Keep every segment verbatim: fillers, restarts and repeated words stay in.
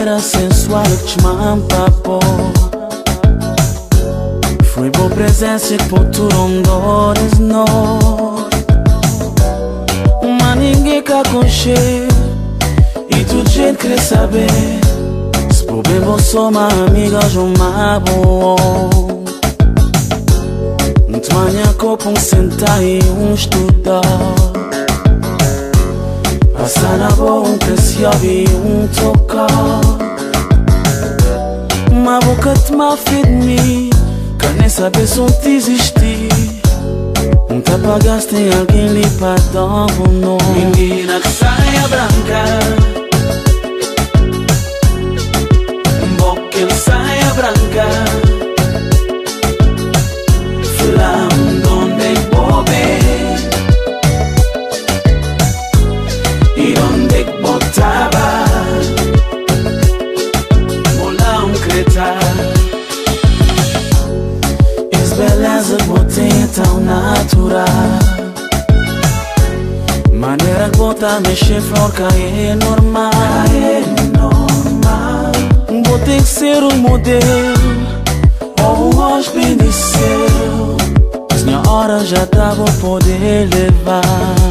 maneira sensual que te mampapou. Foi boa presença que por tu rondores não. Mas ninguém cá concher. E tudo gente quer saber. Se por bem vou sou uma amiga hoje uma boa. Muito manhã copo um sentar e um estudar. Passar na boa um precioso e um tocar. Uma boca te mal fez de mim. Quer nem saber se onde existir. Um te apagaste em alguém lhe para dar um nome. Menina que saia branca, boca ele saia branca. Falando onde é bobe e onde é que botava. Mola um creta. Beleza que botei tão natural. Maneira que bota mexer flor cai é normal. É normal. Botei que ser um modelo ou um hóspede seu. Senhora já tava a poder levar.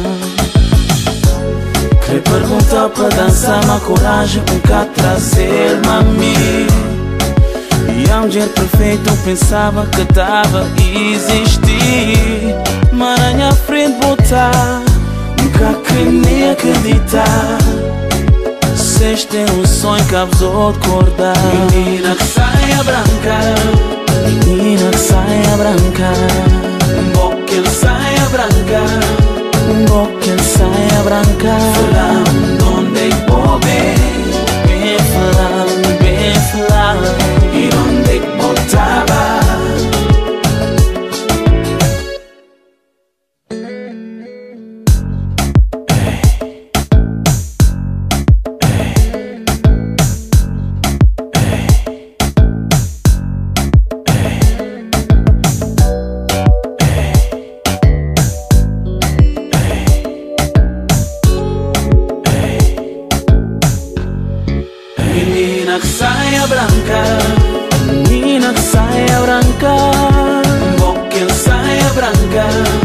Queria perguntar para dançar, mas coragem um cá trazer mami. E a mulher perfeita eu pensava que tava a existir. Mas na minha frente botar, nunca queria nem acreditar. Vocês têm um sonho que abusou acordar. Menina que saia branca, menina que saia branca. Boca ele saia branca, boca ele saia branca. Falando onde é que bobe, bem falando, bem falando. E onde é que botava? Menina que saia branca, menina que saia branca, boca ele saia branca.